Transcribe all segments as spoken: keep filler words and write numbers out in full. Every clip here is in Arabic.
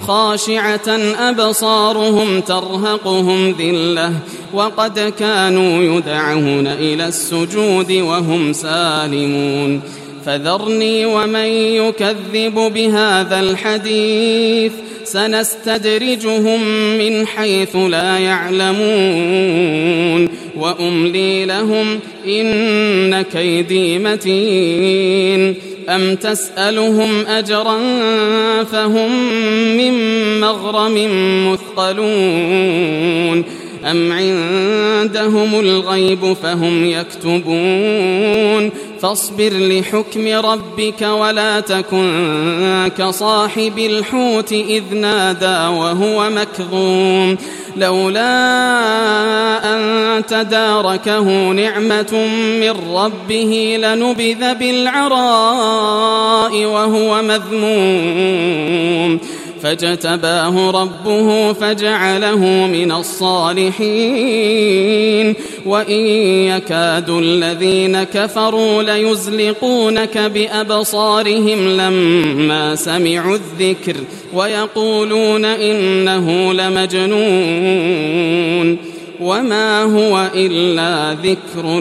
خاشعة أبصارهم ترهقهم ذلة وقد كانوا يدعون إلى السجود وهم سالمون فذرني ومن يكذب بهذا الحديث سنستدرجهم من حيث لا يعلمون وأملي لهم إن كيدي متين أم تسألهم أجرا فهم من مغرم مثقلون أم عندهم الغيب فهم يكتبون فاصبر لحكم ربك ولا تكن كصاحب الحوت إذ نادى وهو مكظوم لولا أن تداركه نعمة من ربه لنبذ بالعراء وهو مذموم فاجتباه ربه فجعله من الصالحين وإن يكاد الذين كفروا ليزلقونك بأبصارهم لما سمعوا الذكر ويقولون إنه لمجنون وما هو إلا ذكر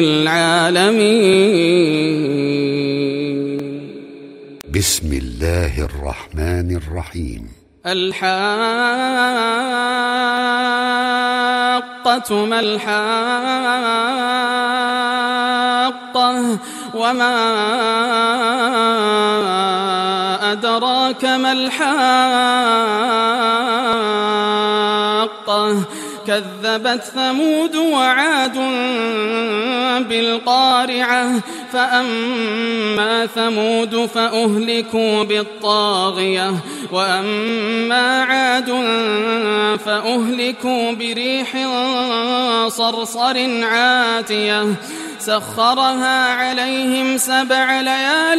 للعالمين. بسم الله الرحمن الرحيم. الحاقة ما الحاقة وما أدراك ما الحاقة كذبت ثمود وعاد بالقارعة فأما ثمود فأهلكوا بالطاغية وأما عاد فأهلكوا بريح صرصر عاتية سخرها عليهم سبع ليال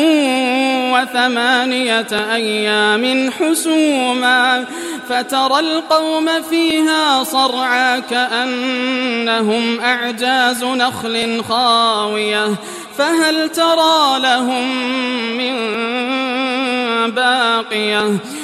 وثمانية أيام حسوما فترى القوم فيها صرعى كأنهم أعجاز نخل خاوية فهل ترى لهم من باقية